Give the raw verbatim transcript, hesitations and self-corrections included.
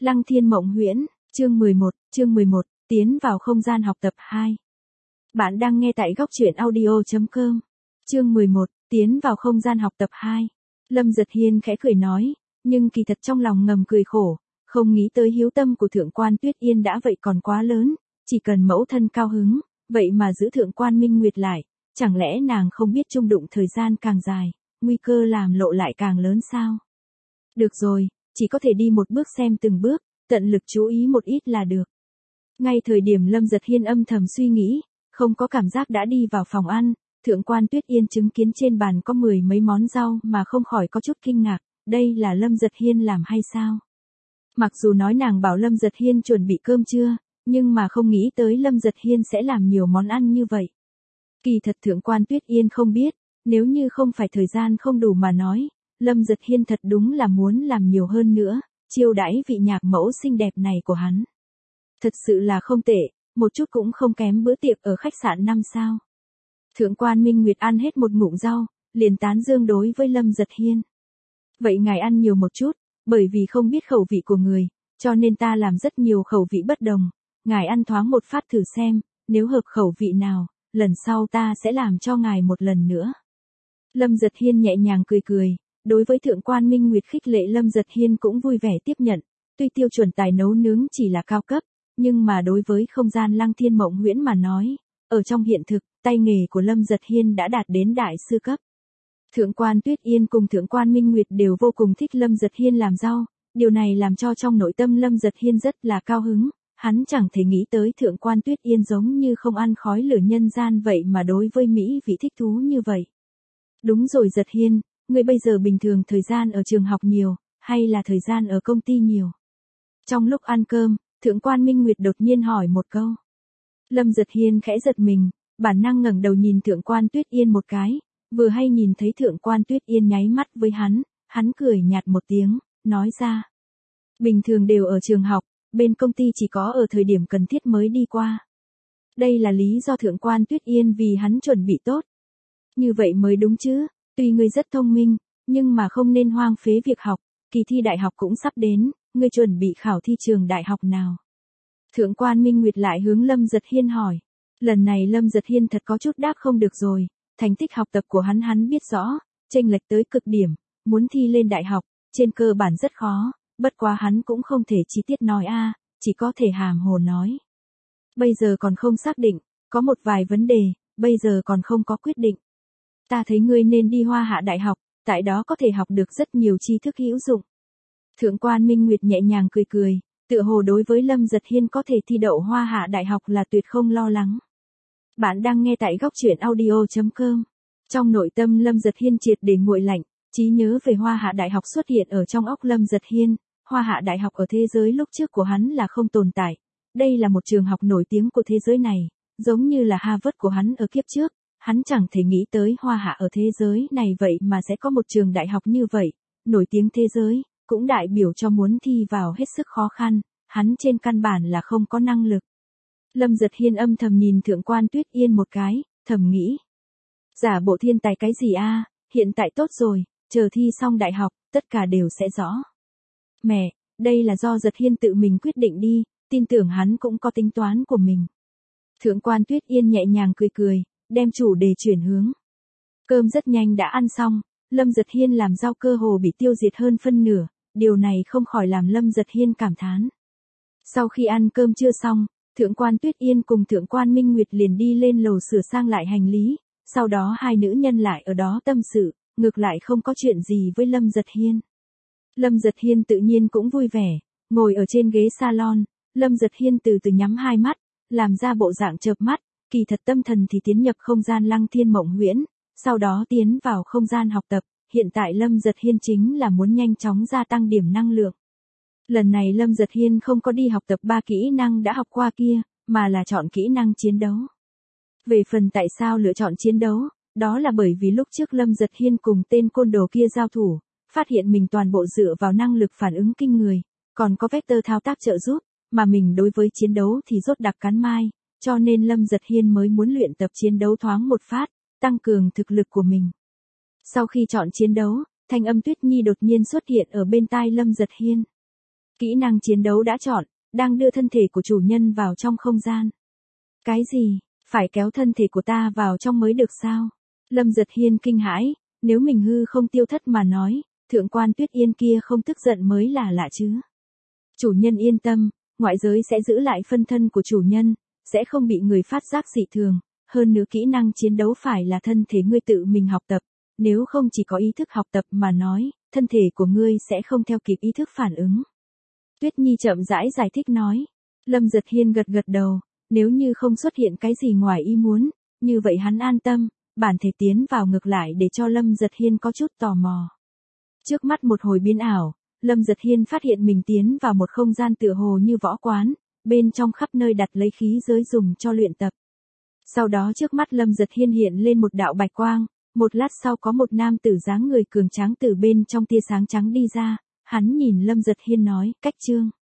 Lăng Thiên Mộng Huyễn, chương mười một, chương mười một, tiến vào không gian học tập hai. Bạn đang nghe tại góc truyện audio chấm com. Chương mười một, tiến vào không gian học tập hai. Lâm Giật Hiên khẽ cười nói, nhưng kỳ thật trong lòng ngầm cười khổ, không nghĩ tới hiếu tâm của Thượng quan Tuyết Yên đã vậy còn quá lớn, chỉ cần mẫu thân cao hứng, vậy mà giữ Thượng quan Minh Nguyệt lại, chẳng lẽ nàng không biết chung đụng thời gian càng dài, nguy cơ làm lộ lại càng lớn sao? Được rồi, chỉ có thể đi một bước xem từng bước, tận lực chú ý một ít là được. Ngay thời điểm Lâm Giật Hiên âm thầm suy nghĩ, không có cảm giác đã đi vào phòng ăn, Thượng quan Tuyết Yên chứng kiến trên bàn có mười mấy món rau mà không khỏi có chút kinh ngạc, đây là Lâm Giật Hiên làm hay sao? Mặc dù nói nàng bảo Lâm Giật Hiên chuẩn bị cơm trưa, nhưng mà không nghĩ tới Lâm Giật Hiên sẽ làm nhiều món ăn như vậy. Kỳ thật Thượng quan Tuyết Yên không biết, nếu như không phải thời gian không đủ mà nói, Lâm Giật Hiên thật đúng là muốn làm nhiều hơn nữa, chiêu đãi vị nhạc mẫu xinh đẹp này của hắn. Thật sự là không tệ, một chút cũng không kém bữa tiệc ở khách sạn năm sao. Thượng quan Minh Nguyệt ăn hết một ngụm rau, liền tán dương đối với Lâm Giật Hiên. Vậy ngài ăn nhiều một chút, bởi vì không biết khẩu vị của người, cho nên ta làm rất nhiều khẩu vị bất đồng, ngài ăn thoáng một phát thử xem, nếu hợp khẩu vị nào, lần sau ta sẽ làm cho ngài một lần nữa. Lâm Giật Hiên nhẹ nhàng cười cười. Đối với Thượng quan Minh Nguyệt khích lệ Lâm Giật Hiên cũng vui vẻ tiếp nhận, tuy tiêu chuẩn tài nấu nướng chỉ là cao cấp, nhưng mà đối với không gian Lăng Thiên Mộng Huyễn mà nói, ở trong hiện thực, tay nghề của Lâm Giật Hiên đã đạt đến đại sư cấp. Thượng quan Tuyết Yên cùng Thượng quan Minh Nguyệt đều vô cùng thích Lâm Giật Hiên làm rau, điều này làm cho trong nội tâm Lâm Giật Hiên rất là cao hứng, hắn chẳng thể nghĩ tới Thượng quan Tuyết Yên giống như không ăn khói lửa nhân gian vậy mà đối với Mỹ vị thích thú như vậy. Đúng rồi Giật Hiên. Ngươi bây giờ bình thường thời gian ở trường học nhiều, hay là thời gian ở công ty nhiều? Trong lúc ăn cơm, Thượng quan Minh Nguyệt đột nhiên hỏi một câu. Lâm Giật Hiên khẽ giật mình, bản năng ngẩng đầu nhìn Thượng quan Tuyết Yên một cái, vừa hay nhìn thấy Thượng quan Tuyết Yên nháy mắt với hắn, hắn cười nhạt một tiếng, nói ra. Bình thường đều ở trường học, bên công ty chỉ có ở thời điểm cần thiết mới đi qua. Đây là lý do Thượng quan Tuyết Yên vì hắn chuẩn bị tốt. Như vậy mới đúng chứ. Tuy ngươi rất thông minh, nhưng mà không nên hoang phế việc học, kỳ thi đại học cũng sắp đến, ngươi chuẩn bị khảo thi trường đại học nào? Thượng quan Minh Nguyệt lại hướng Lâm Giật Hiên hỏi. Lần này Lâm Giật Hiên thật có chút đáp không được rồi, thành tích học tập của hắn hắn biết rõ, chênh lệch tới cực điểm, muốn thi lên đại học, trên cơ bản rất khó, bất quá hắn cũng không thể chi tiết nói a, chỉ có thể hàm hồ nói. Bây giờ còn không xác định, có một vài vấn đề, bây giờ còn không có quyết định. Ta thấy ngươi nên đi Hoa Hạ Đại học, tại đó có thể học được rất nhiều tri thức hữu dụng. Thượng quan Minh Nguyệt nhẹ nhàng cười cười, tựa hồ đối với Lâm Giật Hiên có thể thi đậu Hoa Hạ Đại học là tuyệt không lo lắng. Bạn đang nghe tại góc truyện audio chấm com. Trong nội tâm Lâm Giật Hiên triệt để nguội lạnh, trí nhớ về Hoa Hạ Đại học xuất hiện ở trong óc Lâm Giật Hiên. Hoa Hạ Đại học ở thế giới lúc trước của hắn là không tồn tại. Đây là một trường học nổi tiếng của thế giới này, giống như là Harvard của hắn ở kiếp trước. Hắn chẳng thể nghĩ tới Hoa Hạ ở thế giới này vậy mà sẽ có một trường đại học như vậy, nổi tiếng thế giới, cũng đại biểu cho muốn thi vào hết sức khó khăn, hắn trên căn bản là không có năng lực. Lâm Giật Hiên âm thầm nhìn Thượng quan Tuyết Yên một cái, thầm nghĩ. Giả bộ thiên tài cái gì a? Hiện tại tốt rồi, chờ thi xong đại học, tất cả đều sẽ rõ. Mẹ, đây là do Giật Hiên tự mình quyết định đi, tin tưởng hắn cũng có tính toán của mình. Thượng quan Tuyết Yên nhẹ nhàng cười cười. Đem chủ đề chuyển hướng. Cơm rất nhanh đã ăn xong, Lâm Giật Hiên làm rau cơ hồ bị tiêu diệt hơn phân nửa, điều này không khỏi làm Lâm Giật Hiên cảm thán. Sau khi ăn cơm chưa xong, Thượng quan Tuyết Yên cùng Thượng quan Minh Nguyệt liền đi lên lầu sửa sang lại hành lý, sau đó hai nữ nhân lại ở đó tâm sự, ngược lại không có chuyện gì với Lâm Giật Hiên. Lâm Giật Hiên tự nhiên cũng vui vẻ, ngồi ở trên ghế salon, Lâm Giật Hiên từ từ nhắm hai mắt, làm ra bộ dạng chợp mắt. Kỳ thật tâm thần thì tiến nhập không gian Lăng Thiên Mộng Huyễn, sau đó tiến vào không gian học tập, hiện tại Lâm Giật Hiên chính là muốn nhanh chóng gia tăng điểm năng lượng. Lần này Lâm Giật Hiên không có đi học tập ba kỹ năng đã học qua kia, mà là chọn kỹ năng chiến đấu. Về phần tại sao lựa chọn chiến đấu, đó là bởi vì lúc trước Lâm Giật Hiên cùng tên côn đồ kia giao thủ, phát hiện mình toàn bộ dựa vào năng lực phản ứng kinh người, còn có vector thao tác trợ giúp, mà mình đối với chiến đấu thì rốt đặc cắn mai. Cho nên Lâm Giật Hiên mới muốn luyện tập chiến đấu thoáng một phát, tăng cường thực lực của mình. Sau khi chọn chiến đấu, thanh âm Tuyết Nhi đột nhiên xuất hiện ở bên tai Lâm Giật Hiên. Kỹ năng chiến đấu đã chọn, đang đưa thân thể của chủ nhân vào trong không gian. Cái gì? Phải kéo thân thể của ta vào trong mới được sao? Lâm Giật Hiên kinh hãi, nếu mình hư không tiêu thất mà nói, thượng quan Tuyết Yên kia không tức giận mới là lạ chứ. Chủ nhân yên tâm, ngoại giới sẽ giữ lại phân thân của chủ nhân, sẽ không bị người phát giác dị thường, hơn nữa kỹ năng chiến đấu phải là thân thể ngươi tự mình học tập, nếu không chỉ có ý thức học tập mà nói, thân thể của ngươi sẽ không theo kịp ý thức phản ứng. Tuyết Nhi chậm rãi giải thích nói. Lâm Giật Hiên gật gật đầu, nếu như không xuất hiện cái gì ngoài ý muốn, như vậy hắn an tâm, bản thể tiến vào ngược lại để cho Lâm Giật Hiên có chút tò mò. Trước mắt một hồi biến ảo, Lâm Giật Hiên phát hiện mình tiến vào một không gian tựa hồ như võ quán, bên trong khắp nơi đặt lấy khí giới dùng cho luyện tập. Sau đó trước mắt Lâm Giật Hiên hiện lên một đạo bạch quang, một lát sau có một nam tử dáng người cường tráng từ bên trong tia sáng trắng đi ra, hắn nhìn Lâm Giật Hiên nói, cách chương.